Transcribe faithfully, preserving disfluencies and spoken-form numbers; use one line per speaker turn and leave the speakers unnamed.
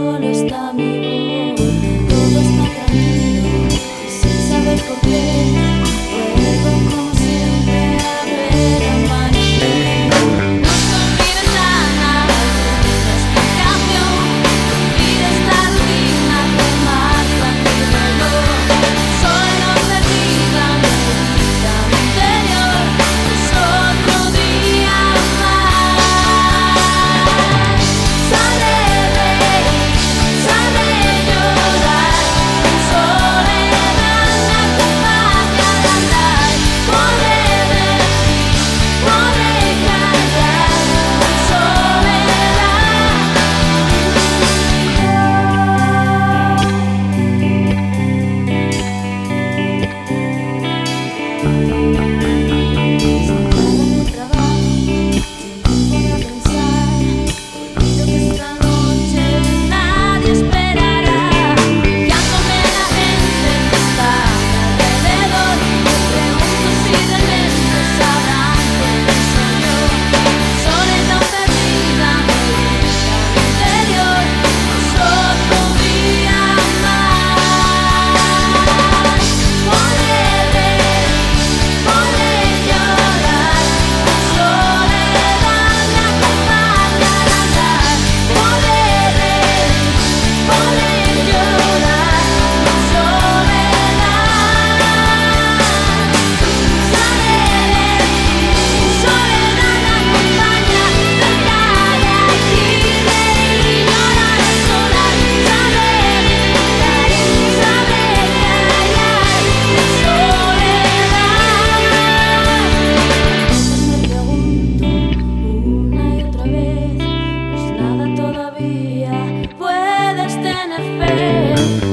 solo está mi voz. Todo está tranquilo y sin saber por qué. Vuelvo como siempre a ver amanecer. No olvides nada, una explicación. Olvida esta rutina que marca tu reloj. Solo perdida, perdida mi interior. Es otro día más. Sale reír, sale llorar. En soledad me acompaña al andar. Podré decir, podré callar. En nadie esperará. Guiándome la gente que está alrededor. Me pregunto si realmente sabrán quién soy yo. Soledad perdida, me grita mi interior. Es otro día más. Podré reír, podré llorar. En soledad me acompaña al andar. Podré reír, podré llorar. En soledad. Sale reír, soledad me acompaña. Recae aquí, reír y llorar es solar. Sabe brincar, sabe callar. En soledad. Me pregunto una y otra vez, no es nada todavía, puedes tener fe.